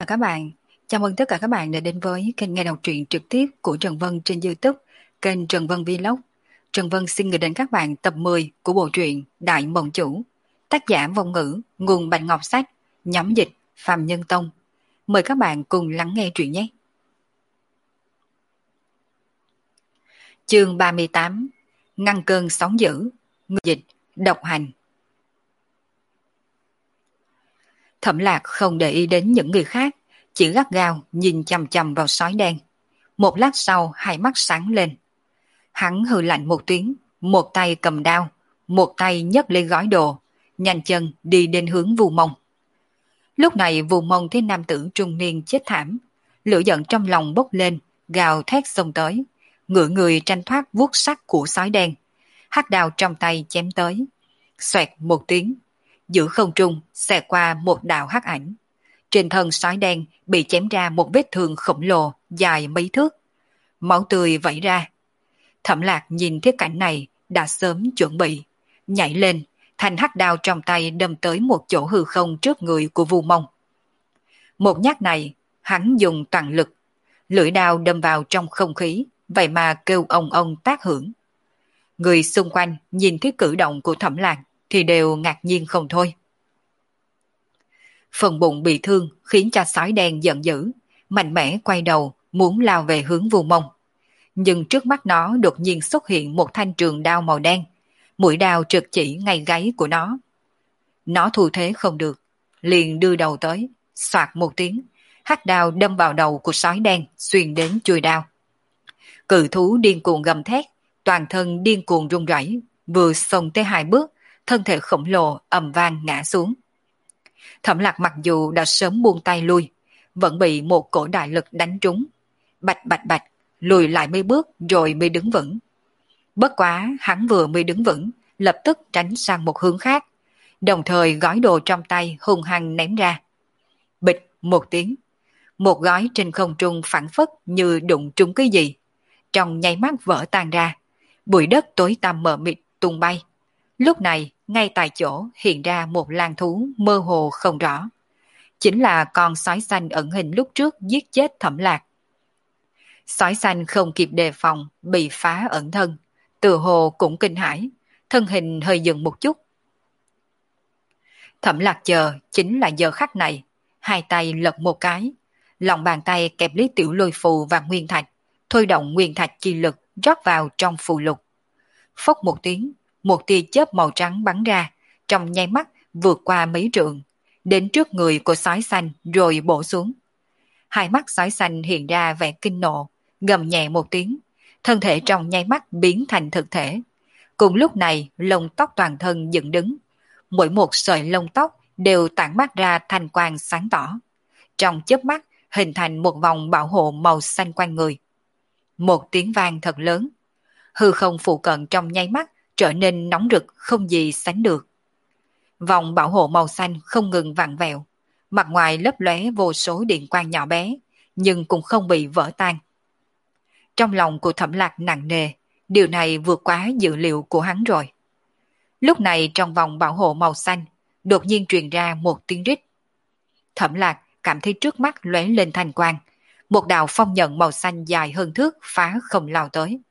các bạn. Chào mừng tất cả các bạn đã đến với kênh nghe đọc truyện trực tiếp của Trần Vân trên YouTube, kênh Trần Vân Vlog. Trần Vân xin gửi đến các bạn tập 10 của bộ truyện Đại Mộng Chủ, tác giả Vong Ngữ, nguồn Bạch Ngọc Sách, nhóm dịch Phạm Nhân Tông. Mời các bạn cùng lắng nghe truyện nhé. Chương 38: Ngăn cơn sóng dữ. Người dịch Độc Hành. Thẩm Lạc không để ý đến những người khác, chỉ gắt gao nhìn chằm chằm vào sói đen. Một lát sau hai mắt sáng lên. Hắn hừ lạnh một tiếng, một tay cầm đao, một tay nhấc lên gói đồ, nhanh chân đi đến hướng Vu Mông. Lúc này Vu Mông thấy nam tử trung niên chết thảm, lửa giận trong lòng bốc lên, gào thét xông tới, ngửa người tranh thoát vuốt sắc của sói đen. Hắc đao trong tay chém tới, xoẹt một tiếng, giữa không trung xẹt qua một đạo hắc ảnh. Trên thân sói đen bị chém ra một vết thương khổng lồ dài mấy thước, máu tươi vẩy ra. Thẩm Lạc nhìn thấy cảnh này đã sớm chuẩn bị, nhảy lên, thanh hắc đao trong tay đâm tới một chỗ hư không trước người của Vu Mông. Một nhát này, hắn dùng toàn lực, lưỡi đao đâm vào trong không khí, vậy mà kêu ông tác hưởng. Người xung quanh nhìn thấy cử động của Thẩm Lạc thì đều ngạc nhiên không thôi. Phần bụng bị thương khiến cho sói đen giận dữ, mạnh mẽ quay đầu muốn lao về hướng Vu Mông. Nhưng trước mắt nó đột nhiên xuất hiện một thanh trường đao màu đen, mũi đao trực chỉ ngay gáy của nó. Nó thu thế không được, liền đưa đầu tới, xoạt một tiếng, hắc đao đâm vào đầu của sói đen xuyên đến chuôi đao. Cự thú điên cuồng gầm thét, toàn thân điên cuồng rung rẩy, vừa xông tới 2 bước, thân thể khổng lồ ầm vang ngã xuống. Thẩm Lạc mặc dù đã sớm buông tay lui, vẫn bị một cổ đại lực đánh trúng. Bạch bạch bạch, lùi lại mấy bước rồi mới đứng vững. Bất quá hắn vừa mới đứng vững, lập tức tránh sang một hướng khác, đồng thời gói đồ trong tay hung hăng ném ra. Bịch một tiếng, một gói trên không trung phảng phất như đụng trúng cái gì, trong nháy mắt vỡ tan ra, bụi đất tối tăm mờ mịt tung bay. Lúc này, ngay tại chỗ hiện ra một lang thú mơ hồ không rõ. Chính là con sói xanh ẩn hình lúc trước giết chết Thẩm Lạc. Sói xanh không kịp đề phòng, bị phá ẩn thân, tựa hồ cũng kinh hãi, thân hình hơi dừng một chút. Thẩm Lạc chờ chính là giờ khắc này, hai tay lật một cái, lòng bàn tay kẹp lấy tiểu lôi phù và nguyên thạch, thôi động nguyên thạch chi lực rót vào trong phù lục. Phốc một tiếng, một tia chớp màu trắng bắn ra, trong nháy mắt vượt qua mấy trượng, đến trước người của sói xanh rồi bổ xuống. Hai mắt sói xanh hiện ra vẻ kinh nộ, gầm nhẹ một tiếng, thân thể trong nháy mắt biến thành thực thể. Cùng lúc này lông tóc toàn thân dựng đứng, mỗi một sợi lông tóc đều tản mát ra thanh quang sáng tỏ. Trong chớp mắt hình thành một vòng bảo hộ màu xanh quanh người. Một tiếng vang thật lớn, hư không phụ cận trong nháy mắt trở nên nóng rực không gì sánh được. Vòng bảo hộ màu xanh không ngừng vặn vẹo, mặt ngoài lấp lóe vô số điện quang nhỏ bé, nhưng cũng không bị vỡ tan. Trong lòng của Thẩm Lạc nặng nề, điều này vượt quá dự liệu của hắn rồi. Lúc này trong vòng bảo hộ màu xanh, đột nhiên truyền ra một tiếng rít. Thẩm Lạc cảm thấy trước mắt lóe lên thanh quang, một đạo phong nhận màu xanh dài hơn thước phá không lao tới.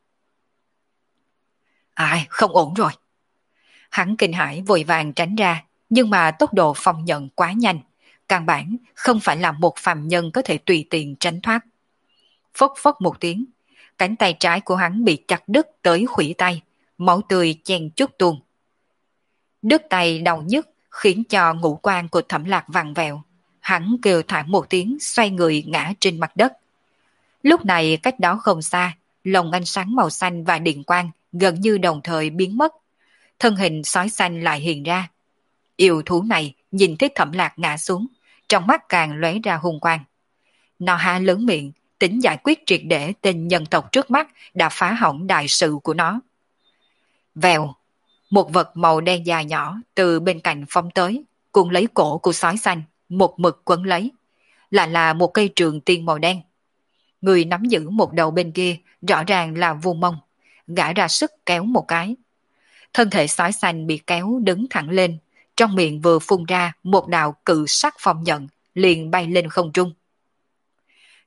Ai, không ổn rồi. Hắn kinh hãi vội vàng tránh ra, nhưng mà tốc độ phong nhận quá nhanh, căn bản không phải là một phàm nhân có thể tùy tiện tránh thoát. Phốc phốc một tiếng, cánh tay trái của hắn bị chặt đứt tới khuỷu tay, máu tươi chen chúc tuôn. Đứt tay đau nhức khiến cho ngũ quan của Thẩm Lạc vặn vẹo, hắn kêu thảm một tiếng xoay người ngã trên mặt đất. Lúc này cách đó không xa, lồng ánh sáng màu xanh và điện quang gần như đồng thời biến mất, thân hình sói xanh lại hiện ra. Yêu thú này nhìn thấy Thẩm Lạc ngã xuống, trong mắt càng lóe ra hung quang. Nó há lớn miệng, tính giải quyết triệt để tên nhân tộc trước mắt đã phá hỏng đại sự của nó. Vèo, một vật màu đen dài nhỏ từ bên cạnh phóng tới, cùng lấy cổ của sói xanh, một mực quấn lấy. Lại là một cây trường tiên màu đen. Người nắm giữ một đầu bên kia rõ ràng là Vu Mông, gã ra sức kéo một cái. Thân thể sói xanh bị kéo đứng thẳng lên, trong miệng vừa phun ra một đạo cự sắc phong nhận, liền bay lên không trung.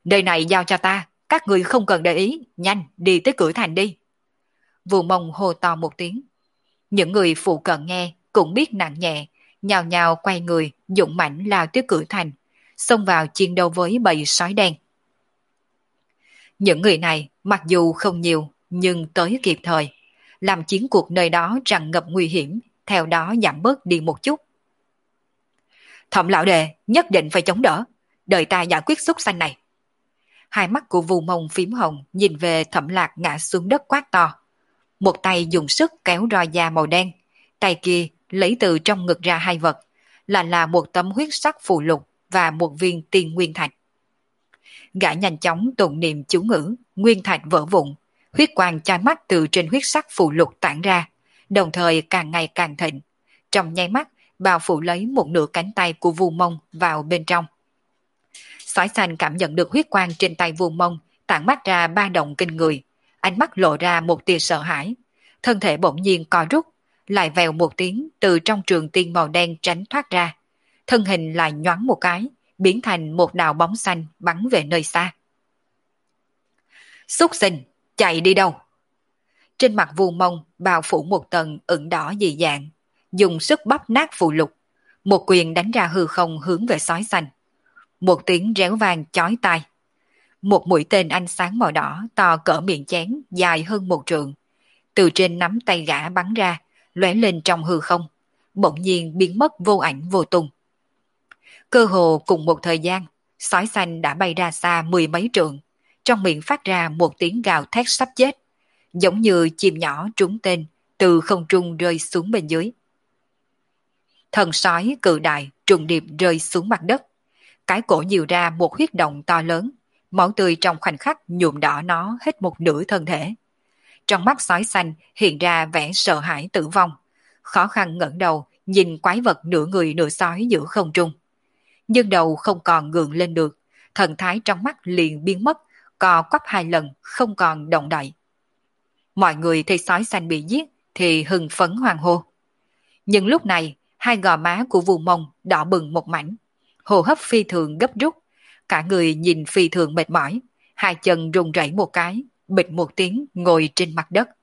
Nơi này giao cho ta, các người không cần để ý, nhanh đi tới cửa thành đi. Vù Mông hô to một tiếng. Những người phụ cận nghe cũng biết nặng nhẹ, nhào nhào quay người, dũng mãnh lao tới cửa thành, xông vào chiến đấu với bầy sói đen. Những người này mặc dù không nhiều nhưng tới kịp thời, làm chiến cuộc nơi đó tràn ngập nguy hiểm, theo đó giảm bớt đi một chút. Thẩm lão đệ nhất định phải chống đỡ, đợi ta giải quyết xúc xanh này. Hai mắt của Vù Mông phím hồng nhìn về Thẩm Lạc ngã xuống đất quát to. Một tay dùng sức kéo roi da màu đen, tay kia lấy từ trong ngực ra hai vật, là một tấm huyết sắc phù lục và một viên tiên nguyên thạch. Gã nhanh chóng tụng niệm chú ngữ, nguyên thạch vỡ vụn, huyết quang chói mắt từ trên huyết sắc phù lục tản ra, đồng thời càng ngày càng thịnh. Trong nháy mắt, bao phủ lấy một nửa cánh tay của Vu Mông vào bên trong. Sói xanh cảm nhận được huyết quang trên tay Vu Mông, tản mắt ra ba động kinh người, ánh mắt lộ ra một tia sợ hãi, thân thể bỗng nhiên co rút, lại vèo một tiếng từ trong trường tiên màu đen tránh thoát ra, thân hình lại nhoáng một cái, biến thành một đạo bóng xanh bắn về nơi xa. Xúc sinh, chạy đi đâu? Trên mặt Vu Mông bao phủ một tầng ửng đỏ dị dạng, dùng sức bóp nát phù lục, một quyền đánh ra hư không hướng về sói xanh. Một tiếng réo vang chói tai. Một mũi tên ánh sáng màu đỏ to cỡ miệng chén, dài hơn một trượng, từ trên nắm tay gã bắn ra, lóe lên trong hư không, bỗng nhiên biến mất vô ảnh vô tung. Cơ hồ cùng một thời gian, sói xanh đã bay ra xa mười mấy trượng, trong miệng phát ra một tiếng gào thét sắp chết, giống như chim nhỏ trúng tên từ không trung rơi xuống bên dưới. Thần sói cự đại trùng điệp rơi xuống mặt đất, cái cổ nhiều ra một huyết động to lớn, máu tươi trong khoảnh khắc nhuộm đỏ nó hết một nửa thân thể. Trong mắt sói xanh hiện ra vẻ sợ hãi tử vong, khó khăn ngẩng đầu nhìn quái vật nửa người nửa sói giữa không trung. Nhưng đầu không còn ngượng lên được, thần thái trong mắt liền biến mất, co quắp hai lần không còn động đậy. Mọi người thấy sói xanh bị giết thì hưng phấn hoan hô. Nhưng lúc này hai gò má của Vu Mông đỏ bừng một mảnh, hô hấp phi thường gấp rút, cả người nhìn phi thường mệt mỏi, hai chân run rẩy một cái, bịch một tiếng ngồi trên mặt đất.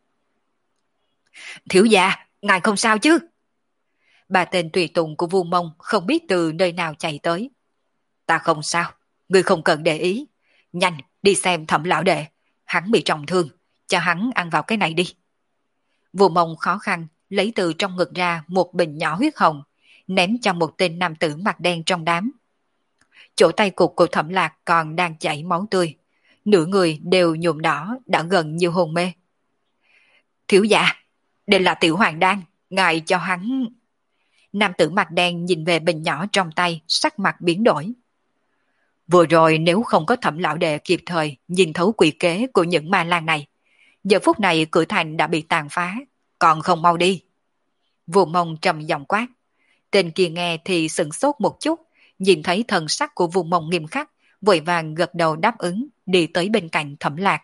Thiếu gia, ngài không sao chứ? Ba tên tùy tùng của Vu Mông không biết từ nơi nào chạy tới. Ta không sao, ngươi không cần để ý. Nhanh, đi xem Thẩm lão đệ, hắn bị trọng thương, cho hắn ăn vào cái này đi. Vu Mông khó khăn lấy từ trong ngực ra một bình nhỏ huyết hồng, ném cho một tên nam tử mặt đen trong đám. Chỗ tay cụt của Thẩm Lạc còn đang chảy máu tươi, nửa người đều nhuộm đỏ, đã gần như hôn mê. Thiếu gia, đây là tiểu hoàng đan, ngài cho hắn. Nam tử mặt đen nhìn về bình nhỏ trong tay, sắc mặt biến đổi. Vừa rồi nếu không có Thẩm lão đệ kịp thời nhìn thấu quỷ kế của những ma lang này, giờ phút này cửa thành đã bị tàn phá, còn không mau đi. Vu Mông trầm giọng quát. Tên kia nghe thì sửng sốt một chút, nhìn thấy thần sắc của Vu Mông nghiêm khắc, vội vàng gật đầu đáp ứng, đi tới bên cạnh Thẩm Lạc.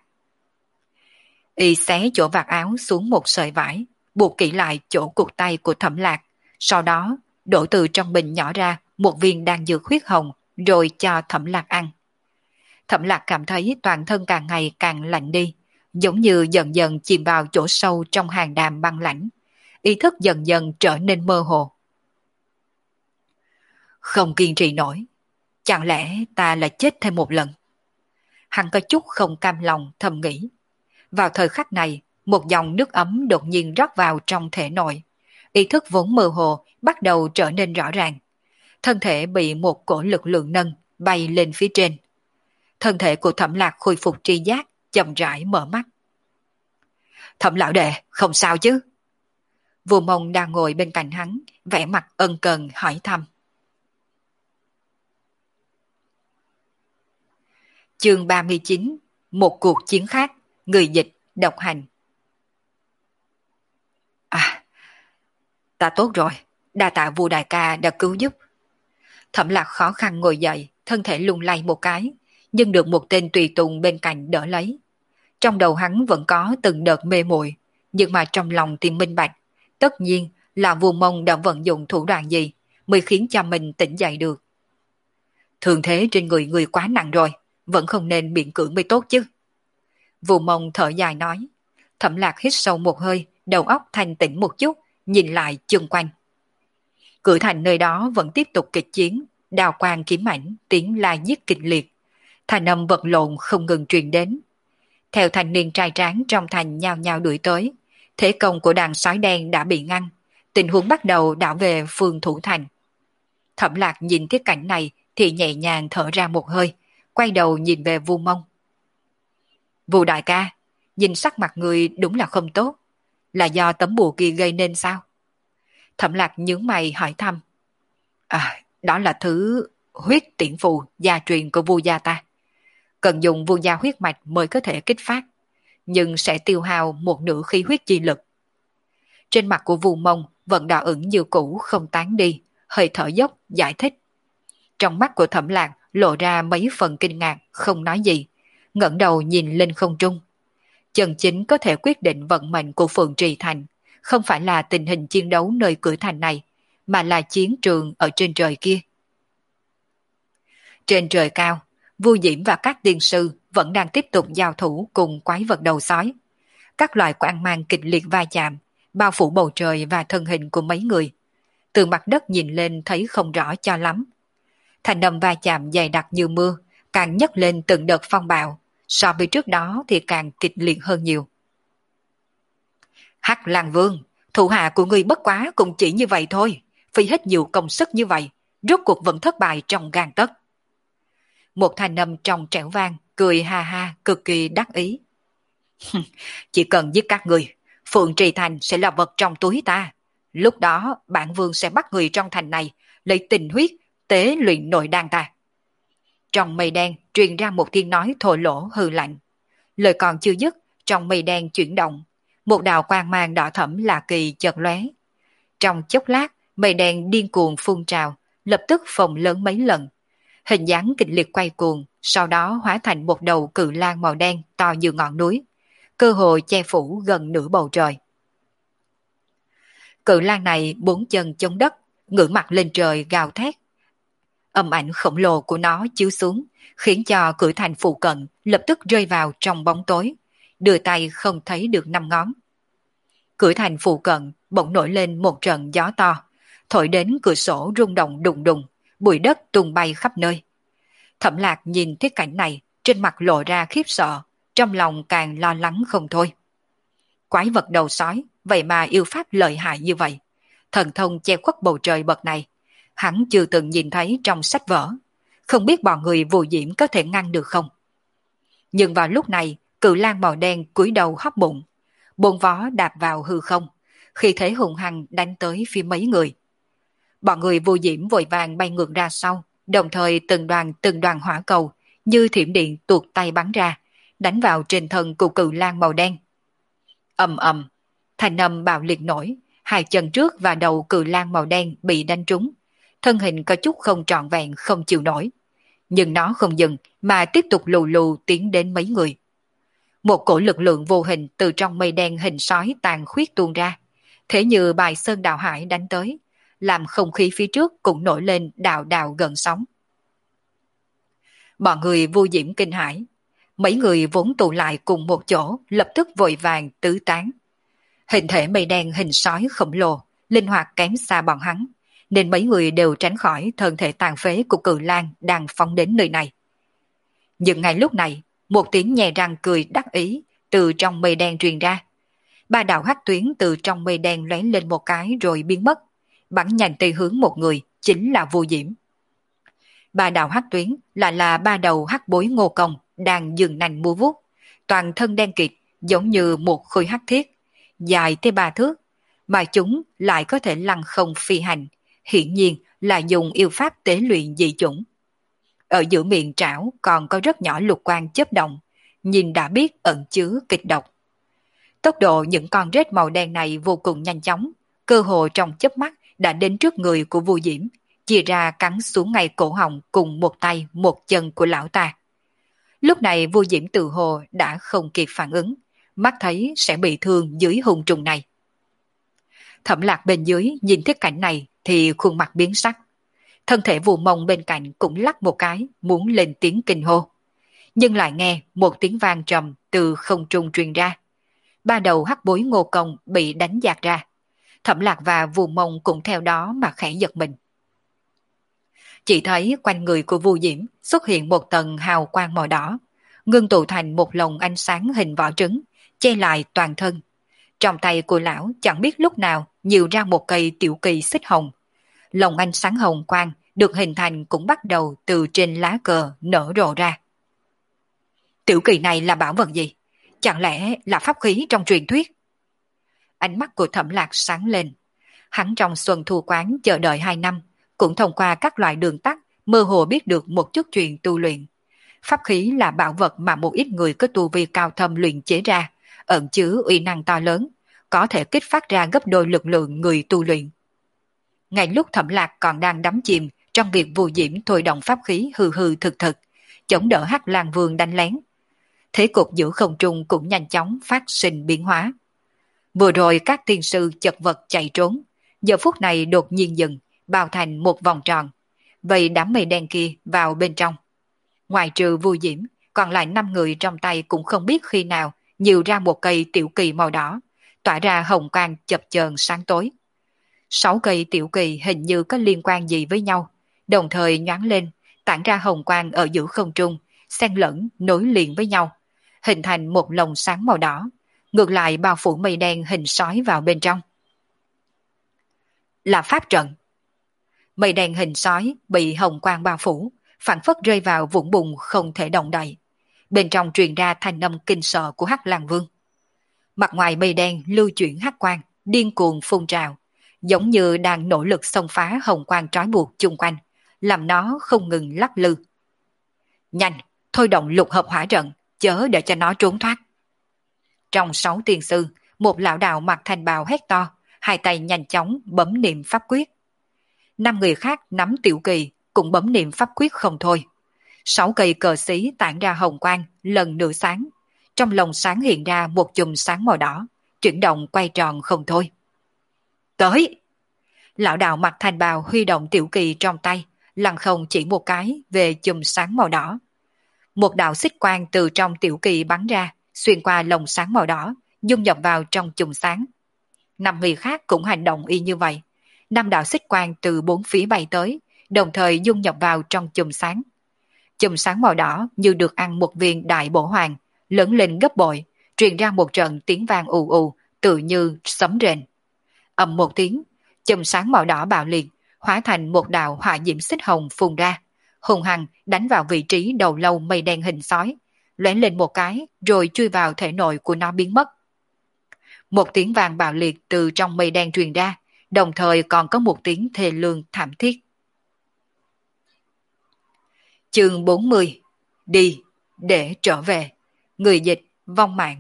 Y xé chỗ vạt áo xuống một sợi vải, buộc kỹ lại chỗ cụt tay của Thẩm Lạc, sau đó đổ từ trong bình nhỏ ra một viên đan dược huyết hồng, rồi cho Thẩm Lạc ăn. Thẩm Lạc cảm thấy toàn thân càng ngày càng lạnh đi, giống như dần dần chìm vào chỗ sâu trong hàn đàm băng lãnh, ý thức dần dần trở nên mơ hồ. Không kiên trì nổi, chẳng lẽ ta lại chết thêm một lần? Hắn có chút không cam lòng thầm nghĩ. Vào thời khắc này, một dòng nước ấm đột nhiên rót vào trong thể nội, ý thức vốn mơ hồ bắt đầu trở nên rõ ràng. Thân thể bị một cổ lực lượng nâng, bay lên phía trên. Thân thể của Thẩm Lạc khôi phục tri giác, chậm rãi mở mắt. Thẩm lão đệ, không sao chứ? Vu Mông đang ngồi bên cạnh hắn, vẻ mặt ân cần hỏi thăm. Chương 39, một cuộc chiến khác, người dịch, độc hành. À, ta tốt rồi, đa tạ Vu đại ca đã cứu giúp. Thẩm Lạc khó khăn ngồi dậy, thân thể lung lay một cái, nhưng được một tên tùy tùng bên cạnh đỡ lấy. Trong đầu hắn vẫn có từng đợt mê muội, nhưng mà trong lòng thì minh bạch, tất nhiên là Vu Mông đã vận dụng thủ đoạn gì mới khiến cho mình tỉnh dậy được. Thường thế trên người người quá nặng rồi, vẫn không nên miễn cưỡng mới tốt chứ. Vu Mông thở dài nói. Thẩm Lạc hít sâu một hơi, đầu óc thanh tĩnh một chút, nhìn lại chung quanh. Cửa thành nơi đó vẫn tiếp tục kịch chiến, đào quang kiếm ảnh, tiếng la giết kịch liệt. Thanh âm vật lộn không ngừng truyền đến. Theo thanh niên trai tráng trong thành nhao nhao đuổi tới, thế công của đàn sói đen đã bị ngăn, tình huống bắt đầu đảo về phương thủ thành. Thẩm Lạc nhìn thiết cảnh này thì nhẹ nhàng thở ra một hơi, quay đầu nhìn về Vu Mông. Vu đại ca, nhìn sắc mặt người đúng là không tốt, là do tấm bùa kia gây nên sao? Thẩm Lạc nhướng mày hỏi thăm. Đó là thứ huyết tiễn phù gia truyền của Vu gia ta. Cần dùng Vu gia huyết mạch mới có thể kích phát, nhưng sẽ tiêu hao một nửa khí huyết chi lực. Trên mặt của Vu Mông vẫn đỏ ửng như cũ không tán đi, hơi thở dốc giải thích. Trong mắt của Thẩm Lạc lộ ra mấy phần kinh ngạc, không nói gì, ngẩng đầu nhìn lên không trung. Chân chính có thể quyết định vận mệnh của Phượng Trì Thành, không phải là tình hình chiến đấu nơi cửa thành này, mà là chiến trường ở trên trời kia. Trên trời cao, Vu Diễm và các tiên sư vẫn đang tiếp tục giao thủ cùng quái vật đầu sói. Các loại quang mang kịch liệt va chạm, bao phủ bầu trời và thân hình của mấy người. Từ mặt đất nhìn lên thấy không rõ cho lắm. Thành âm va chạm dày đặc như mưa, càng nhấc lên từng đợt phong bạo, so với trước đó thì càng kịch liệt hơn nhiều. Hắc Lang Vương, thủ hạ của ngươi bất quá cũng chỉ như vậy thôi, phí hết nhiều công sức như vậy, rốt cuộc vẫn thất bại trong gang tấc. Một thanh âm trong trẻo vang, cười ha ha, cực kỳ đắc ý. Chỉ cần giết các người, Phượng Trì Thành sẽ là vật trong túi ta. Lúc đó bản vương sẽ bắt người trong thành này, lấy tình huyết, tế luyện nội đan ta. Trong mây đen truyền ra một tiếng nói thô lỗ hư lạnh. Lời còn chưa dứt, trong mây đen chuyển động, một đạo quang mang đỏ thẫm lạ kỳ chợt lóe. Trong chốc lát, mây đen điên cuồng phun trào, lập tức phồng lớn mấy lần. Hình dáng kịch liệt quay cuồng, sau đó hóa thành một đầu cự lang màu đen to như ngọn núi, cơ hồ che phủ gần nửa bầu trời. Cự lang này bốn chân chống đất, ngửa mặt lên trời gào thét. Âm ảnh khổng lồ của nó chiếu xuống, khiến cho cửa thành phụ cận lập tức rơi vào trong bóng tối, đưa tay không thấy được năm ngón. Cửa thành phụ cận bỗng nổi lên một trận gió to, thổi đến cửa sổ rung động đùng đùng, bụi đất tung bay khắp nơi. Thẩm Lạc nhìn thấy cảnh này, trên mặt lộ ra khiếp sợ, trong lòng càng lo lắng không thôi. Quái vật đầu sói, vậy mà yêu pháp lợi hại như vậy. Thần thông che khuất bầu trời bậc này, hắn chưa từng nhìn thấy trong sách vở. Không biết bọn người Vu Diễm có thể ngăn được không? Nhưng vào lúc này, cự lang màu đen cúi đầu hóc bụng, bốn vó đạp vào hư không, khi thế hùng hăng đánh tới phía mấy người. Bọn người Vu Diễm vội vàng bay ngược ra sau, đồng thời từng đoàn hỏa cầu như thiểm điện tuột tay bắn ra, đánh vào trên thân của cự lang màu đen. Ầm ầm, thanh âm bạo liệt nổi, hai chân trước và đầu cự lang màu đen bị đánh trúng, thân hình có chút không trọn vẹn không chịu nổi. Nhưng nó không dừng mà tiếp tục lù lù tiến đến mấy người. Một cổ lực lượng vô hình từ trong mây đen hình sói tàn khuyết tuôn ra, thế như bài sơn đào hải đánh tới, làm không khí phía trước cũng nổi lên đào đào gần sóng. Bọn người Vu Diễm kinh hãi, mấy người vốn tụ lại cùng một chỗ lập tức vội vàng tứ tán. Hình thể mây đen hình sói khổng lồ, linh hoạt kém xa bọn hắn, nên mấy người đều tránh khỏi thân thể tàn phế của cự lang đang phóng đến nơi này. Nhưng ngay lúc này, một tiếng nhè răng cười đắc ý từ trong mây đen truyền ra. Ba đạo hắc tuyến từ trong mây đen lóe lên một cái rồi biến mất, bắn nhanh tới hướng một người, chính là Vu Diễm. Ba đạo hắc tuyến là ba đầu hắc bối Ngô Công đang dừng nành múa vuốt, toàn thân đen kịt giống như một khối hắc thiết, dài tới 3 thước, mà chúng lại có thể lăng không phi hành, hiển nhiên là dùng yêu pháp tế luyện dị chủng. Ở giữa miệng trảo còn có rất nhỏ lục quang chớp động, nhìn đã biết ẩn chứa kịch độc. Tốc độ những con rết màu đen này vô cùng nhanh chóng, cơ hồ trong chớp mắt đã đến trước người của Vu Diễm, chia ra cắn xuống ngay cổ họng cùng một tay một chân của lão ta. Lúc này Vu Diễm tự hồ đã không kịp phản ứng, mắt thấy sẽ bị thương dưới hung trùng này. Thẩm Lạc bên dưới nhìn thấy cảnh này thì khuôn mặt biến sắc. Thân thể Vu Mông bên cạnh cũng lắc một cái, muốn lên tiếng kinh hô. nhưng lại nghe một tiếng vang trầm từ không trung truyền ra. Ba đầu hắc bối Ngô Công bị đánh dạt ra. Thẩm Lạc và Vu Mông cũng theo đó mà khẽ giật mình. Chỉ thấy quanh người của Vu Diễm xuất hiện một tầng hào quang màu đỏ, ngưng tụ thành một lồng ánh sáng hình vỏ trứng, che lại toàn thân. Trong tay của lão chẳng biết lúc nào nhiều ra một cây tiểu kỳ xích hồng. Lồng ánh sáng hồng quang được hình thành cũng bắt đầu từ trên lá cờ nở rộ ra. Tiểu kỳ này là bảo vật gì? Chẳng lẽ là pháp khí trong truyền thuyết? Ánh mắt của Thẩm Lạc sáng lên. Hắn trong Xuân Thu Quán chờ đợi 2 năm, cũng thông qua các loại đường tắt mơ hồ biết được một chút chuyện tu luyện. Pháp khí là bảo vật mà một ít người có tu vi cao thâm luyện chế ra, ẩn chứa uy năng to lớn, có thể kích phát ra gấp đôi lực lượng người tu luyện. Ngay lúc Thẩm Lạc còn đang đắm chìm trong việc Vu Diễm thôi động pháp khí hư hư thực thực, chống đỡ Hắc Lang Vương đánh lén, thế cục giữa không trung cũng nhanh chóng phát sinh biến hóa. Vừa rồi các tiên sư chật vật chạy trốn, giờ phút này đột nhiên dừng, bao thành một vòng tròn, vậy đám mây đen kia vào bên trong. Ngoài trừ Vu Diễm, còn lại 5 người trong tay cũng không biết khi nào nhiều ra một cây tiểu kỳ màu đỏ, tỏa ra hồng quang chập chờn sáng tối. 6 cây tiểu kỳ hình như có liên quan gì với nhau, đồng thời nhoáng lên, tản ra hồng quang ở giữa không trung, xen lẫn nối liền với nhau, hình thành một lồng sáng màu đỏ, ngược lại bao phủ mây đen hình sói vào bên trong. Là pháp trận. Mây đen hình sói bị hồng quang bao phủ, phản phất rơi vào vũng bùn không thể động đậy. Bên trong truyền ra thanh âm kinh sợ của Hắc Lang Vương. Mặt ngoài mây đen lưu chuyển hắc quang, điên cuồng phun trào, giống như đang nỗ lực xông phá hồng quang trói buộc chung quanh, làm nó không ngừng lắc lư. Nhanh, thôi động lục hợp hỏa trận, chớ để cho nó trốn thoát. Trong 6 tiên sư, một lão đạo mặc thành bào hét to, hai tay nhanh chóng bấm niệm pháp quyết. 5 người khác nắm tiểu kỳ cũng bấm niệm pháp quyết không thôi. 6 cây cờ xí tản ra hồng quang lần nữa sáng, trong lồng sáng hiện ra một chùm sáng màu đỏ, chuyển động quay tròn không thôi. Tới! Lão đạo mặc thành bào huy động tiểu kỳ trong tay, lăng không chỉ một cái về chùm sáng màu đỏ. Một đạo xích quang từ trong tiểu kỳ bắn ra, xuyên qua lồng sáng màu đỏ, dung nhập vào trong chùm sáng. 5 người khác cũng hành động y như vậy. 5 đạo xích quang từ 4 phía bay tới, đồng thời dung nhập vào trong chùm sáng. Chùm sáng màu đỏ như được ăn một viên đại bổ hoàng, lớn lên gấp bội, truyền ra một trận tiếng vang ù ù, tự như sấm rền. Ầm một tiếng, chùm sáng màu đỏ bạo liệt, hóa thành một đạo hỏa diễm xích hồng phun ra, hùng hăng đánh vào vị trí đầu lâu mây đen hình sói, lóe lên một cái rồi chui vào thể nội của nó biến mất. Một tiếng vang bạo liệt từ trong mây đen truyền ra, đồng thời còn có một tiếng thê lương thảm thiết. Chương 40. Đi, để trở về. Người dịch, vong mạng.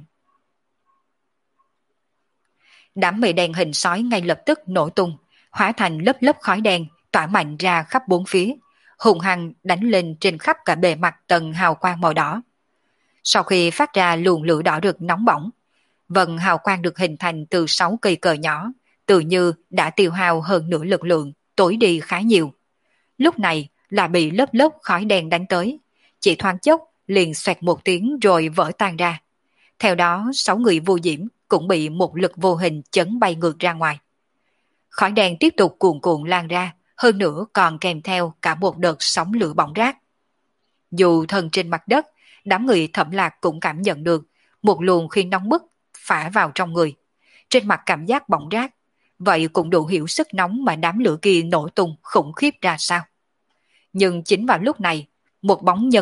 Đám mây đen hình sói ngay lập tức nổ tung, hóa thành lớp lớp khói đen tỏa mạnh ra khắp bốn phía, hùng hăng đánh lên trên khắp cả bề mặt tầng hào quang màu đỏ. Sau khi phát ra luồng lửa đỏ rực nóng bỏng, vần hào quang được hình thành từ 6 cây cờ nhỏ, tự như đã tiêu hao hơn nửa lực lượng, tối đi khá nhiều. Lúc này là bị lớp lớp khói đen đánh tới, chỉ thoáng chốc liền xoẹt một tiếng rồi vỡ tan ra. Theo đó 6 người Vô Diễm cũng bị một lực vô hình chấn bay ngược ra ngoài. Khói đen tiếp tục cuồn cuộn lan ra, hơn nữa còn kèm theo cả một đợt sóng lửa bỏng rác. Dù thân trên mặt đất, đám người Thẩm Lạc cũng cảm nhận được một luồng khí nóng bức phả vào trong người. Trên mặt cảm giác bỏng rác, vậy cũng đủ hiểu sức nóng mà đám lửa kia nổ tung khủng khiếp ra sao. Nhưng chính vào lúc này, một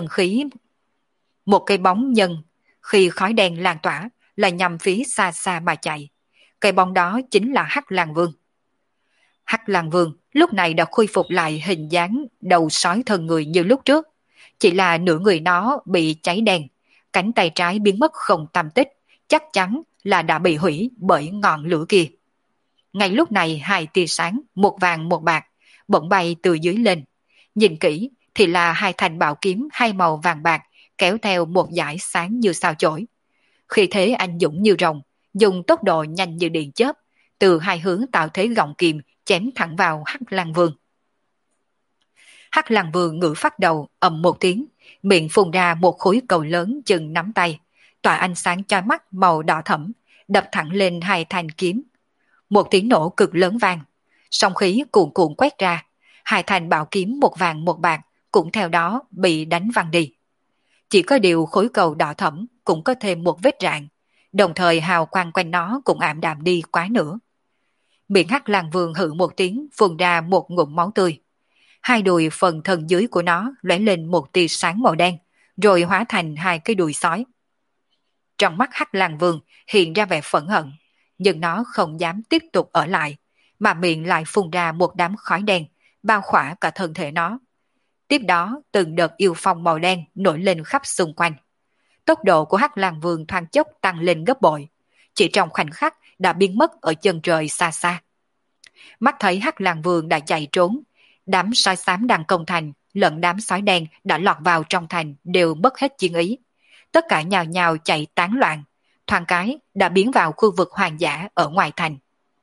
cây bóng nhân khi khói đen lan tỏa là nhằm phía xa xa mà chạy. Cây bóng đó chính là Hắc Lang Vương. Hắc Lang Vương lúc này đã khôi phục lại hình dáng đầu sói thân người như lúc trước, chỉ là nửa người nó bị cháy đen, cánh tay trái biến mất không tăm tích, chắc chắn là đã bị hủy bởi ngọn lửa kia. Ngay lúc này 2 tia sáng, một vàng một bạc, bỗng bay từ dưới lên. Nhìn kỹ thì là 2 thanh bảo kiếm 2 màu vàng bạc kéo theo một dải sáng như sao chổi. Khi thế anh dũng như rồng, dùng tốc độ nhanh như điện chớp, từ 2 hướng tạo thế gọng kìm chém thẳng vào Hắc Lang Vương. Hắc Lăng Vương ngửa phát đầu ầm một tiếng, miệng phun ra một khối cầu lớn chừng nắm tay, tỏa ánh sáng chói mắt màu đỏ thẫm, đập thẳng lên hai thanh kiếm. Một tiếng nổ cực lớn vang, sóng khí cuồn cuộn quét ra, hai thanh bảo kiếm một vàng một bạc cũng theo đó bị đánh văng đi. Chỉ có điều khối cầu đỏ thẫm cũng có thêm một vết rạn, đồng thời hào quang quanh nó cũng ảm đạm đi quá nữa. Miệng Hắc Lang Vương hự một tiếng phun ra một ngụm máu tươi. Hai đùi phần thân dưới của nó lóe lên một tia sáng màu đen, rồi hóa thành hai cái đùi sói. Trong mắt Hắc Lang Vương hiện ra vẻ phẫn hận, nhưng nó không dám tiếp tục ở lại, mà miệng lại phun ra một đám khói đen, bao khỏa cả thân thể nó. Tiếp đó, từng đợt yêu phong màu đen nổi lên khắp xung quanh. Tốc độ của Hắc Lang Vương thoáng chốc tăng lên gấp bội, chỉ trong khoảnh khắc đã biến mất ở chân trời xa xa. Mắt thấy Hắc Lang Vương đã chạy trốn, đám sói xám đang công thành, lẫn đám sói đen đã lọt vào trong thành đều mất hết chiến ý. Tất cả nhào nhào chạy tán loạn, thoáng cái đã biến vào khu vực hoang dã ở ngoài thành.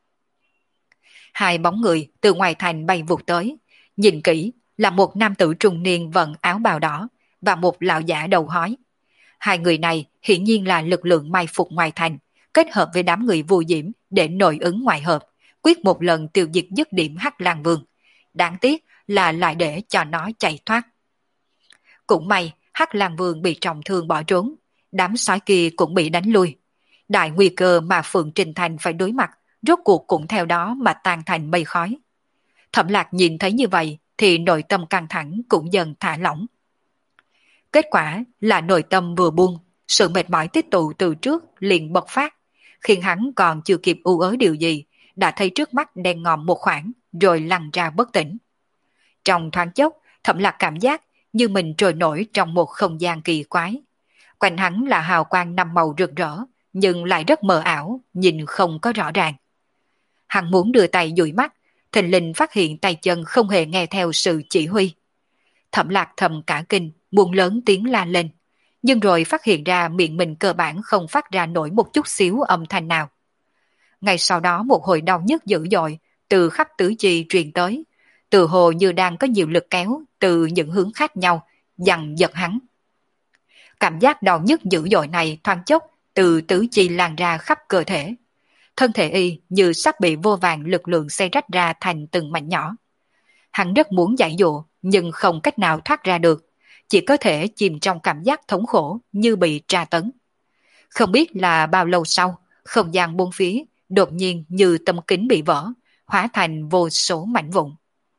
Hai bóng người từ ngoài thành bay vụt tới, nhìn kỹ là một nam tử trung niên vận áo bào đỏ và một lão giả đầu hói. Hai người này hiển nhiên là lực lượng mai phục ngoài thành, kết hợp với đám người Vu Diễm để nội ứng ngoại hợp, quyết một lần tiêu diệt dứt điểm Hắc Lang Vương. Đáng tiếc là lại để cho nó chạy thoát. Cũng may Hắc Lang Vương bị trọng thương bỏ trốn, đám sói kia cũng bị đánh lui. Đại nguy cơ mà Phượng Trình Thành phải đối mặt, rốt cuộc cũng theo đó mà tan thành mây khói. Thẩm Lạc nhìn thấy như vậy thì nội tâm căng thẳng cũng dần thả lỏng. Kết quả là nội tâm vừa buông, sự mệt mỏi tích tụ từ trước liền bộc phát, khiến hắn còn chưa kịp ưu ớ điều gì, đã thấy trước mắt đen ngòm một khoảng, rồi lăn ra bất tỉnh. Trong thoáng chốc, Thẩm Lạc cảm giác như mình trôi nổi trong một không gian kỳ quái. Quanh hắn là hào quang năm màu rực rỡ, nhưng lại rất mờ ảo, nhìn không có rõ ràng. Hắn muốn đưa tay dụi mắt, thình lình phát hiện tay chân không hề nghe theo sự chỉ huy. Thẩm Lạc thầm cả kinh, muốn lớn tiếng la lên, nhưng rồi phát hiện ra miệng mình cơ bản không phát ra nổi một chút xíu âm thanh nào. Ngay sau đó một hồi đau nhức dữ dội từ khắp tứ chi truyền tới, từ hồ như đang có nhiều lực kéo từ những hướng khác nhau, dằn giật hắn. Cảm giác đau nhức dữ dội này thoáng chốc từ tứ chi lan ra khắp cơ thể. Thân thể y như sắp bị vô vàn lực lượng xé rách ra thành từng mảnh nhỏ. Hắn rất muốn giải dụ, nhưng không cách nào thoát ra được, chỉ có thể chìm trong cảm giác thống khổ như bị tra tấn. Không biết là bao lâu sau, không gian bốn phía đột nhiên như tấm kính bị vỡ, hóa thành vô số mảnh vụn.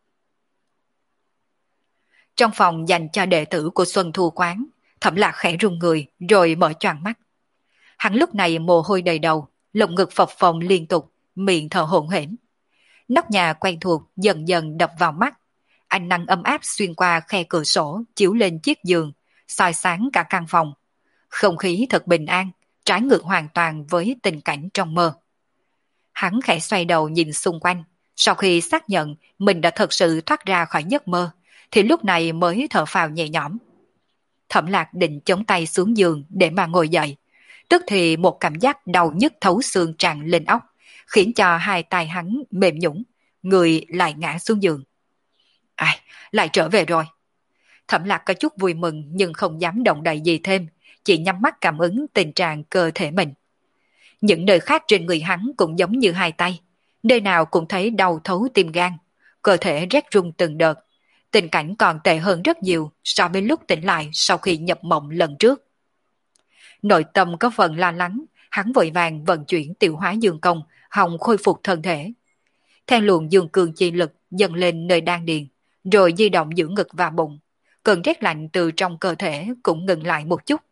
Trong phòng dành cho đệ tử của Xuân Thu Quán, Thẩm Lạc khẽ run người rồi mở choàng mắt. Hắn lúc này mồ hôi đầy đầu, lồng ngực phập phồng liên tục, miệng thở hổn hển. Nóc nhà quen thuộc dần dần đập vào mắt, ánh nắng ấm áp xuyên qua khe cửa sổ chiếu lên chiếc giường, soi sáng cả căn phòng. Không khí thật bình an, trái ngược hoàn toàn với tình cảnh trong mơ. Hắn khẽ xoay đầu nhìn xung quanh, sau khi xác nhận mình đã thật sự thoát ra khỏi giấc mơ, thì lúc này mới thở phào nhẹ nhõm. Thẩm Lạc định chống tay xuống giường để mà ngồi dậy, tức thì một cảm giác đau nhức thấu xương tràn lên óc, khiến cho hai tay hắn mềm nhũn, người lại ngã xuống giường. Ai, lại trở về rồi. Thẩm Lạc có chút vui mừng nhưng không dám động đậy gì thêm, chỉ nhắm mắt cảm ứng tình trạng cơ thể mình. Những nơi khác trên người hắn cũng giống như hai tay, nơi nào cũng thấy đau thấu tim gan, cơ thể rét run từng đợt. Tình cảnh còn tệ hơn rất nhiều so với lúc tỉnh lại sau khi nhập mộng lần trước. Nội tâm có phần lo lắng, hắn vội vàng vận chuyển tiêu hóa dương công, hòng khôi phục thân thể. Theo luồng dương cường chi lực dâng lên nơi đan điền, rồi di động giữa ngực và bụng. Cơn rét lạnh từ trong cơ thể cũng ngừng lại một chút.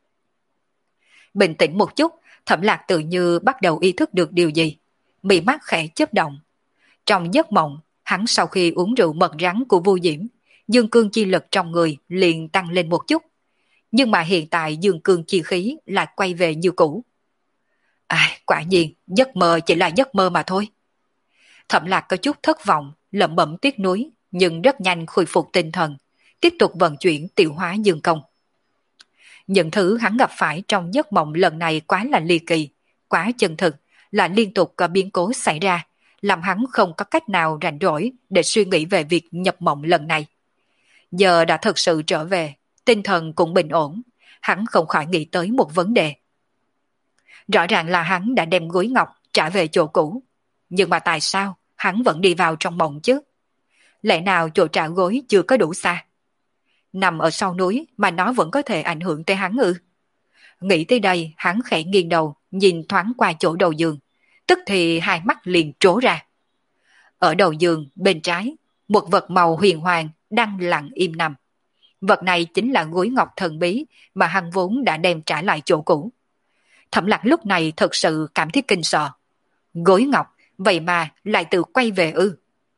Bình tĩnh một chút, Thẩm Lạc tự như bắt đầu ý thức được điều gì. Mí mắt khẽ chớp động. Trong giấc mộng, hắn sau khi uống rượu mật rắn của Vu Diễm, dương cương chi lực trong người liền tăng lên một chút. Nhưng mà hiện tại dương cương chi khí lại quay về như cũ. Quả nhiên, giấc mơ chỉ là giấc mơ mà thôi. Thẩm Lạc có chút thất vọng, lẩm bẩm tiếc nuối, nhưng rất nhanh khôi phục tinh thần, tiếp tục vận chuyển tiêu hóa dương công. Những thứ hắn gặp phải trong giấc mộng lần này quá là ly kỳ, quá chân thực, là liên tục có biến cố xảy ra, làm hắn không có cách nào rảnh rỗi để suy nghĩ về việc nhập mộng lần này. Giờ đã thật sự trở về, tinh thần cũng bình ổn, hắn không khỏi nghĩ tới một vấn đề. Rõ ràng là hắn đã đem gối ngọc trả về chỗ cũ, nhưng mà tại sao hắn vẫn đi vào trong mộng chứ? Lẽ nào chỗ trả gối chưa có đủ xa? Nằm ở sau núi mà nó vẫn có thể ảnh hưởng tới hắn ư? Nghĩ tới đây, hắn khẽ nghiêng đầu, nhìn thoáng qua chỗ đầu giường, tức thì hai mắt liền trố ra. Ở đầu giường bên trái, một vật màu huyền hoàng đang lặng im nằm. Vật này chính là gối ngọc thần bí mà hắn vốn đã đem trả lại chỗ cũ. Thẩm Lạc lúc này thật sự cảm thấy kinh sợ. Gối ngọc, vậy mà lại tự quay về ư?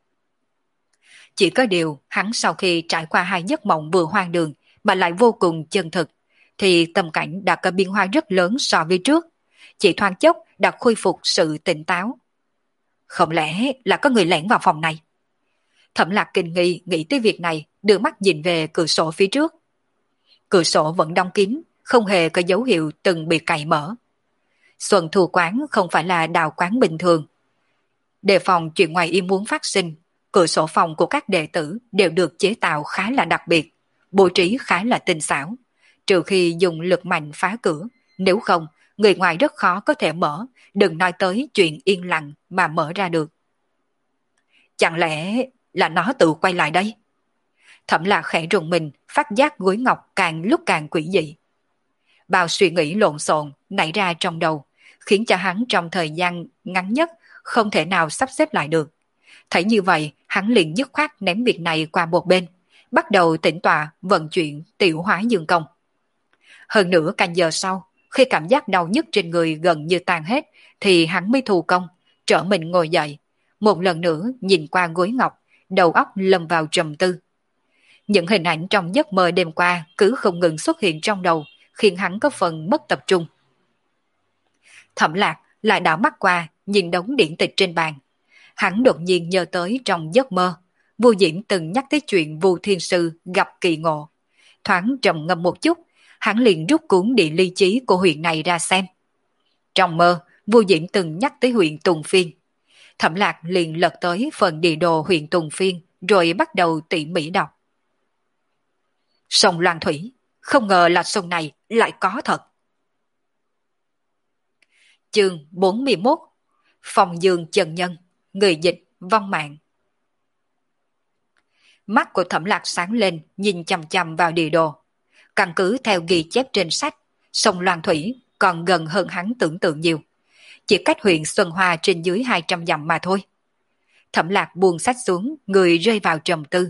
Chỉ có điều, hắn sau khi trải qua hai giấc mộng vừa hoang đường mà lại vô cùng chân thực, thì tâm cảnh đã có biến hóa rất lớn so với trước. Chỉ thoáng chốc đã khôi phục sự tỉnh táo. Không lẽ là có người lẻn vào phòng này? Thẩm Lạc kinh nghi nghĩ tới việc này, đưa mắt nhìn về cửa sổ phía trước. Cửa sổ vẫn đóng kín, không hề có dấu hiệu từng bị cày mở. Xuân Thu quán không phải là đào quán bình thường. Đề phòng chuyện ngoài ý muốn phát sinh, cửa sổ phòng của các đệ tử đều được chế tạo khá là đặc biệt, bố trí khá là tinh xảo. Trừ khi dùng lực mạnh phá cửa, nếu không, người ngoài rất khó có thể mở, đừng nói tới chuyện yên lặng mà mở ra được. Chẳng lẽ là nó tự quay lại đây? Thẩm Lạc khẽ rùng mình, phát giác gối ngọc càng lúc càng quỷ dị. Bao suy nghĩ lộn xộn nảy ra trong đầu, khiến cho hắn trong thời gian ngắn nhất không thể nào sắp xếp lại được. Thấy như vậy, hắn liền dứt khoát ném việc này qua một bên, bắt đầu tĩnh tọa vận chuyển tiểu hóa dương công. Hơn nửa canh giờ sau, khi cảm giác đau nhức trên người gần như tan hết, thì hắn mới thu công, trở mình ngồi dậy, một lần nữa nhìn qua gối ngọc, đầu óc lâm vào trầm tư. Những hình ảnh trong giấc mơ đêm qua cứ không ngừng xuất hiện trong đầu, khiến hắn có phần mất tập trung. Thẩm Lạc lại đảo mắt qua, nhìn đống điển tịch trên bàn. Hắn đột nhiên nhớ tới trong giấc mơ, Vu Diễm từng nhắc tới chuyện Vu Thiên Sư gặp kỳ ngộ. Thoáng trầm ngâm một chút, hắn liền rút cuốn địa ly chí của huyện này ra xem. Trong mơ, Vu Diễm từng nhắc tới huyện Tùng Phiên. Thẩm Lạc liền lật tới phần địa đồ huyện Tùng Phiên, rồi bắt đầu tỉ mỉ đọc. Sông Loan Thủy, không ngờ là sông này lại có thật. Chương 41. Phòng Dương Chân Nhân, người dịch vong mạng. Mắt của Thẩm Lạc sáng lên, nhìn chằm chằm vào địa đồ. Căn cứ theo ghi chép trên sách, sông Loan Thủy còn gần hơn hắn tưởng tượng nhiều. Chỉ cách huyện Xuân Hoa trên dưới 200 dặm mà thôi. Thẩm Lạc buông sách xuống, người rơi vào trầm tư.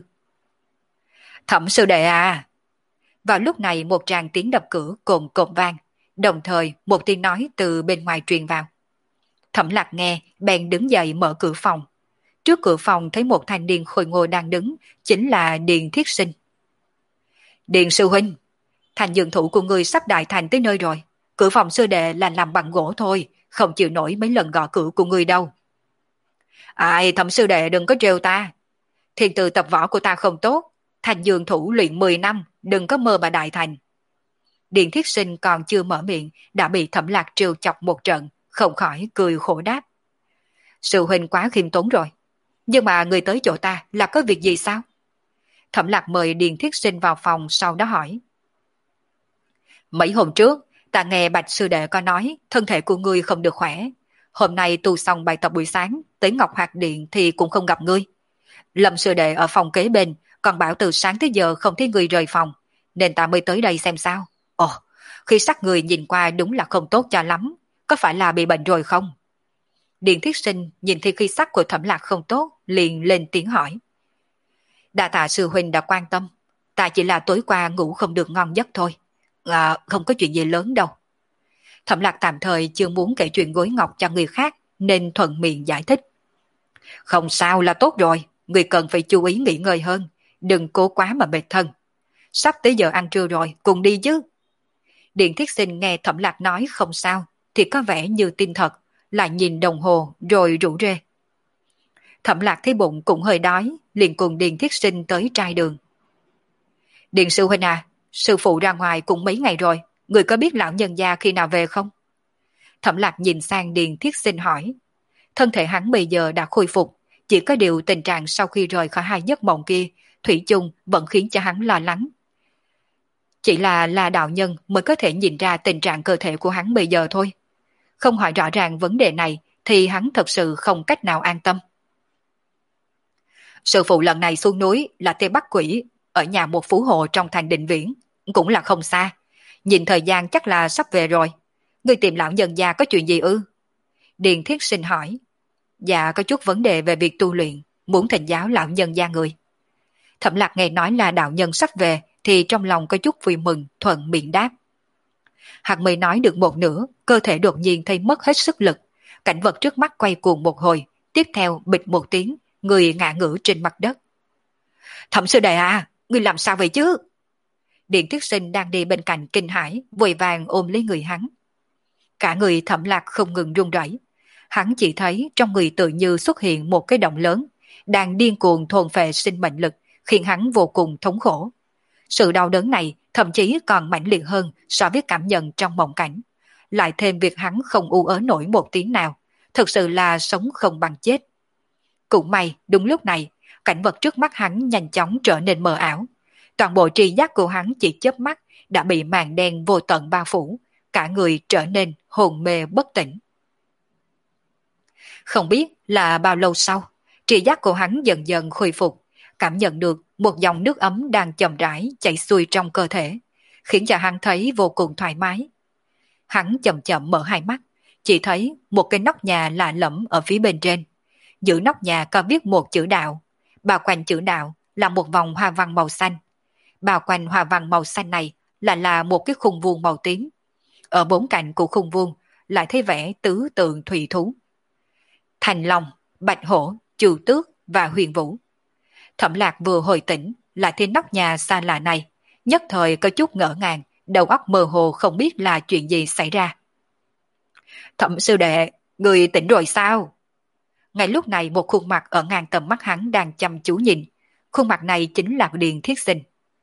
Thẩm sư đệ à! Vào lúc này một tràng tiếng đập cửa cồn cộm vang, đồng thời một tiếng nói từ bên ngoài truyền vào. Thẩm Lạc nghe, bèn đứng dậy mở cửa phòng. Trước cửa phòng thấy một thanh niên khôi ngô đang đứng, chính là Điền Thiết Sinh. Điền sư huynh, thành dương thủ của người sắp đại thành tới nơi rồi. Cửa phòng sư đệ là làm bằng gỗ thôi, không chịu nổi mấy lần gõ cửa của người đâu. Ai, Thẩm sư đệ đừng có trêu ta. Thiền từ tập võ của ta không tốt, thành dương thủ luyện 10 năm, đừng có mơ mà đại thành. Điền Thiết Sinh còn chưa mở miệng, đã bị Thẩm Lạc trêu chọc một trận, không khỏi cười khổ đáp. Sư huynh quá khiêm tốn rồi. Nhưng mà người tới chỗ ta là có việc gì sao? Thẩm Lạc mời Điền Thiết Sinh vào phòng, sau đó hỏi. Mấy hôm trước, ta nghe Bạch sư đệ có nói thân thể của ngươi không được khỏe. Hôm nay tu xong bài tập buổi sáng, tới Ngọc Hoạt Điện thì cũng không gặp ngươi. Lâm sư đệ ở phòng kế bên, còn bảo từ sáng tới giờ không thấy ngươi rời phòng, nên ta mới tới đây xem sao. Ồ, khi sắc người nhìn qua đúng là không tốt cho lắm, có phải là bị bệnh rồi không? Điền Thiết Sinh nhìn thấy khi sắc của Thẩm Lạc không tốt, liền lên tiếng hỏi. Đa tạ sư huynh đã quan tâm, ta chỉ là tối qua ngủ không được ngon giấc thôi. Không có chuyện gì lớn đâu. Thẩm Lạc tạm thời chưa muốn kể chuyện gối ngọc cho người khác, nên thuận miệng giải thích. Không sao là tốt rồi, người cần phải chú ý nghỉ ngơi hơn, đừng cố quá mà mệt thân. Sắp tới giờ ăn trưa rồi, cùng đi chứ. Điền Thiết Sinh nghe Thẩm Lạc nói không sao, thì có vẻ như tin thật, lại nhìn đồng hồ rồi rủ rê. Thẩm Lạc thấy bụng cũng hơi đói, liền cùng Điền Thiết Sinh tới trai đường. Điền sư huynh à, sư phụ ra ngoài cũng mấy ngày rồi, người có biết lão nhân gia khi nào về không? Thẩm Lạc nhìn sang Điền Thiết Sinh hỏi. Thân thể hắn bây giờ đã khôi phục, chỉ có điều tình trạng sau khi rời khỏi hai giấc mộng kia, thủy chung vẫn khiến cho hắn lo lắng. Chỉ là đạo nhân mới có thể nhìn ra tình trạng cơ thể của hắn bây giờ thôi. Không hỏi rõ ràng vấn đề này thì hắn thật sự không cách nào an tâm. Sư phụ lần này xuống núi là Tây Bắc Quỷ, ở nhà một phú hộ trong thành Định Viễn, cũng là không xa. Nhìn thời gian chắc là sắp về rồi. Ngươi tìm lão nhân gia có chuyện gì ư? Điền Thiết Sinh hỏi. Dạ có chút vấn đề về việc tu luyện, muốn thỉnh giáo lão nhân gia người. Thẩm Lạc nghe nói là đạo nhân sắp về thì trong lòng có chút vui mừng, thuận miệng đáp. Hắn mới nói được một nửa, cơ thể đột nhiên thấy mất hết sức lực. Cảnh vật trước mắt quay cuồng một hồi, tiếp theo bịch một tiếng, người ngã ngửa trên mặt đất. Thẩm sư đệ à, ngươi làm sao vậy chứ? Điện Thiết Sinh đang đi bên cạnh kinh hãi, vội vàng ôm lấy người hắn. Cả người Thẩm Lạc không ngừng run rẩy. Hắn chỉ thấy trong người tự như xuất hiện một cái động lớn, đang điên cuồng thôn phệ sinh mệnh lực, khiến hắn vô cùng thống khổ. Sự đau đớn này thậm chí còn mãnh liệt hơn so với cảm nhận trong mộng cảnh. Lại thêm việc hắn không u ớ nổi một tiếng nào, thực sự là sống không bằng chết. Cũng may, đúng lúc này, cảnh vật trước mắt hắn nhanh chóng trở nên mờ ảo. Toàn bộ tri giác của hắn chỉ chớp mắt đã bị màn đen vô tận bao phủ, cả người trở nên hồn mê bất tỉnh. Không biết là bao lâu sau, tri giác của hắn dần dần khôi phục, cảm nhận được một dòng nước ấm đang chậm rãi chảy xuôi trong cơ thể, khiến cho hắn thấy vô cùng thoải mái. Hắn chậm chậm mở hai mắt, chỉ thấy một cái nóc nhà lạ lẫm ở phía bên trên. Giữa nóc nhà có viết một chữ đạo, bao quanh chữ đạo là một vòng hoa văn màu xanh. Bao quanh hoa văn màu xanh này là một cái khung vuông màu tím. Ở bốn cạnh của khung vuông lại thấy vẽ tứ tượng thủy thú. Thành Long, Bạch Hổ, Trừ Tước và Huyền Vũ. Thẩm Lạc vừa hồi tỉnh lại thấy nóc nhà xa lạ này, nhất thời có chút ngỡ ngàng, đầu óc mơ hồ không biết là chuyện gì xảy ra. Thẩm sư đệ, người tỉnh rồi sao? Ngay lúc này một khuôn mặt ở ngang tầm mắt hắn đang chăm chú nhìn. Khuôn mặt này chính là Điền Thiết Sinh.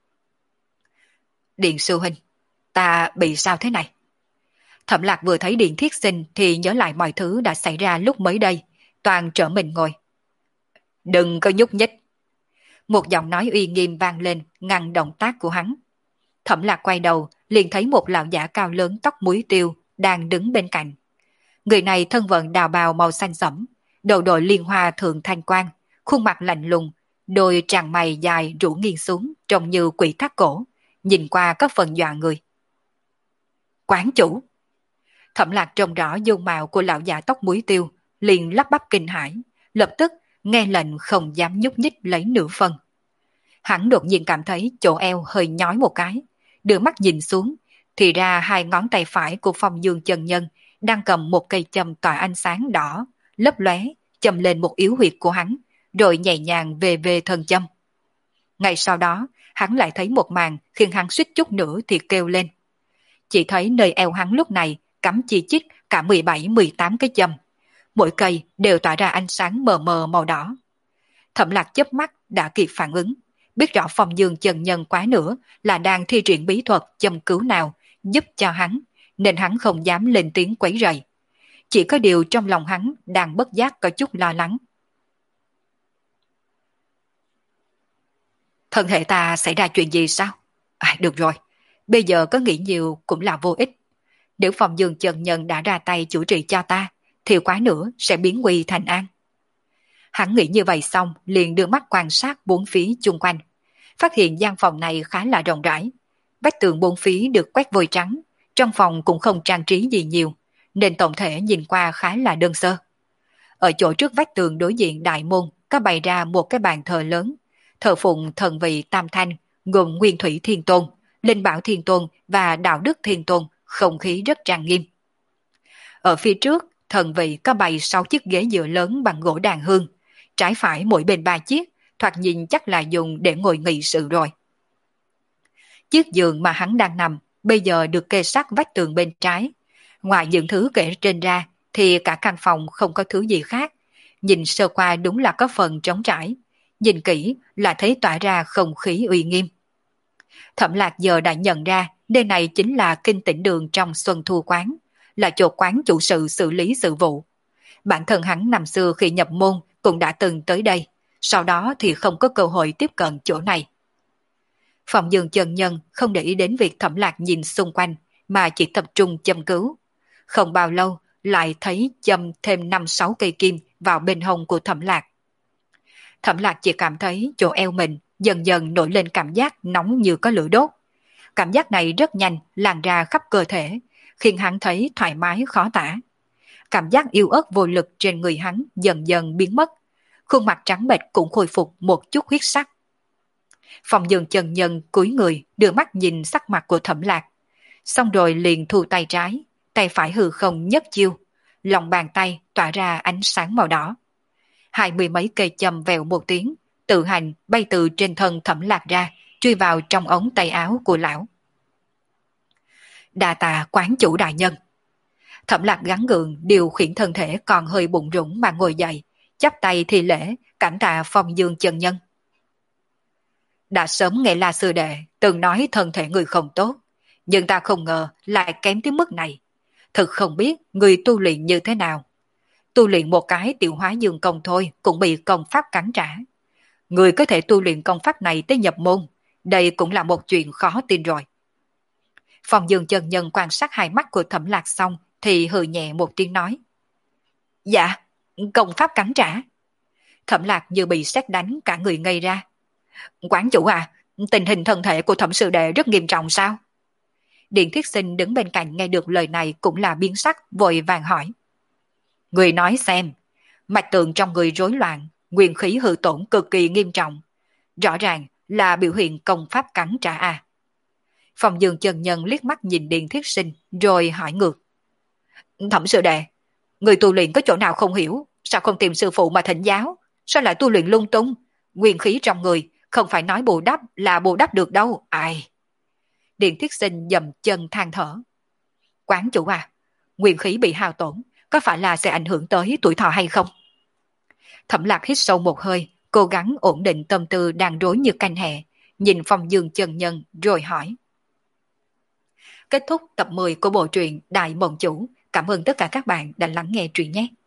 Điền sư huynh, ta bị sao thế này? Thẩm Lạc vừa thấy Điền Thiết Sinh thì nhớ lại mọi thứ đã xảy ra lúc mới đây, toàn trở mình ngồi. Đừng có nhúc nhích. Một giọng nói uy nghiêm vang lên ngăn động tác của hắn. Thẩm Lạc quay đầu liền thấy một lão giả cao lớn tóc muối tiêu đang đứng bên cạnh. Người này thân vận đào bào màu xanh sẫm, đầu đội liên hoa thượng thanh quan, khuôn mặt lạnh lùng, đôi tràng mày dài rũ nghiêng xuống trông như quỷ thác cổ, nhìn qua có phần dọa người. Quán chủ! Thẩm Lạc trông rõ dung mạo của lão già tóc muối tiêu, liền lắp bắp kinh hãi, lập tức nghe lệnh không dám nhúc nhích lấy nửa phân. Hắn đột nhiên cảm thấy chỗ eo hơi nhói một cái, đưa mắt nhìn xuống, thì ra hai ngón tay phải của Phong Dương chân nhân đang cầm một cây châm tỏa ánh sáng đỏ, lấp lóe, châm lên một yếu huyệt của hắn, rồi nhẹ nhàng về thân châm. Ngay sau đó, hắn lại thấy một màn khiến hắn suýt chút nữa thì kêu lên. Chỉ thấy nơi eo hắn lúc này cắm chi chít cả 17-18 cái châm. Mỗi cây đều tỏa ra ánh sáng mờ mờ màu đỏ. Thẩm Lạc chớp mắt đã kịp phản ứng, biết rõ Phong Dương chân nhân quá nữa là đang thi triển bí thuật châm cứu nào giúp cho hắn, nên hắn không dám lên tiếng quấy rầy. Chỉ có điều trong lòng hắn đang bất giác có chút lo lắng. Thân hệ ta xảy ra chuyện gì sao? Được rồi, bây giờ có nghĩ nhiều cũng là vô ích. Nếu Phong Dương chân nhân đã ra tay chủ trì cho ta, thì quá nữa sẽ biến nguy thành an. Hắn nghĩ như vậy xong liền đưa mắt quan sát bốn phía chung quanh. Phát hiện gian phòng này khá là rộng rãi. Vách tường bốn phía được quét vôi trắng, trong phòng cũng không trang trí gì nhiều, nên tổng thể nhìn qua khá là đơn sơ. Ở chỗ trước vách tường đối diện đại môn có bày ra một cái bàn thờ lớn, thờ phụng thần vị Tam Thanh, gồm Nguyên Thủy Thiên Tôn, Linh Bảo Thiên Tôn và Đạo Đức Thiên Tôn, không khí rất trang nghiêm. Ở phía trước, thần vị có bày 6 chiếc ghế dựa lớn bằng gỗ đàn hương, trái phải mỗi bên 3 chiếc, thoạt nhìn chắc là dùng để ngồi nghị sự rồi. Chiếc giường mà hắn đang nằm bây giờ được kê sát vách tường bên trái. Ngoài những thứ kể trên ra thì cả căn phòng không có thứ gì khác. Nhìn sơ qua đúng là có phần trống trải. Nhìn kỹ là thấy tỏa ra không khí uy nghiêm. Thẩm Lạc giờ đã nhận ra nơi này chính là Kinh Tĩnh Đường trong Xuân Thu Quán, là chỗ quán chủ sự xử lý sự vụ. Bản thân hắn năm xưa khi nhập môn cũng đã từng tới đây, sau đó thì không có cơ hội tiếp cận chỗ này. Phong Dương chân nhân không để ý đến việc Thẩm Lạc nhìn xung quanh, mà chỉ tập trung châm cứu. Không bao lâu, lại thấy châm thêm 5-6 cây kim vào bên hông của Thẩm Lạc. Thẩm Lạc chỉ cảm thấy chỗ eo mình dần dần nổi lên cảm giác nóng như có lửa đốt. Cảm giác này rất nhanh lan ra khắp cơ thể, khiến hắn thấy thoải mái khó tả. Cảm giác yếu ớt vô lực trên người hắn dần dần biến mất, khuôn mặt trắng bệch cũng khôi phục một chút huyết sắc. Phong Dương chân nhân cúi người đưa mắt nhìn sắc mặt của Thẩm Lạc, xong rồi liền thu tay trái, tay phải hư không nhất chiêu, lòng bàn tay tỏa ra ánh sáng màu đỏ. 20 mấy cây châm vèo một tiếng, tự hành bay từ trên thân Thẩm Lạc ra, truy vào trong ống tay áo của lão. Đa tạ quán chủ đại nhân. Thẩm Lạc gắng gượng điều khiển thân thể còn hơi bụng rủng mà ngồi dậy, chắp tay thi lễ, cảm tạ Phong Dương chân nhân. Đã sớm nghe La sư đệ từng nói thân thể người không tốt, nhưng ta không ngờ lại kém tới mức này. Thực không biết người tu luyện như thế nào. Tu luyện một cái tiểu hóa dương công thôi cũng bị công pháp cắn trả. Người có thể tu luyện công pháp này tới nhập môn, đây cũng là một chuyện khó tin rồi. Phong Dương chân nhân quan sát hai mắt của Thẩm Lạc xong thì hừ nhẹ một tiếng nói. Dạ, công pháp cắn trả. Thẩm Lạc như bị sét đánh cả người ngây ra. Quán chủ à, tình hình thân thể của Thẩm sư đệ rất nghiêm trọng sao? Điện Thiết Sinh đứng bên cạnh nghe được lời này cũng là biến sắc, vội vàng hỏi. Người nói xem, mạch tượng trong người rối loạn, nguyên khí hư tổn cực kỳ nghiêm trọng. Rõ ràng là biểu hiện công pháp cắn trả à. Phong Dương chân nhân liếc mắt nhìn Điện Thiết Sinh rồi hỏi ngược. Thẩm sư đệ, người tu luyện có chỗ nào không hiểu, sao không tìm sư phụ mà thỉnh giáo, sao lại tu luyện lung tung, nguyên khí trong người không phải nói bù đắp là bù đắp được đâu, ai. Điện Thiết Sinh dầm chân than thở. Quán chủ à, nguyên khí bị hao tổn, có phải là sẽ ảnh hưởng tới tuổi thọ hay không? Thẩm Lạc hít sâu một hơi, cố gắng ổn định tâm tư đang rối như canh hẹ, nhìn Phong Dương chân nhân rồi hỏi. Kết thúc tập 10 của bộ truyện Đại Mộng Chủ. Cảm ơn tất cả các bạn đã lắng nghe truyện nhé.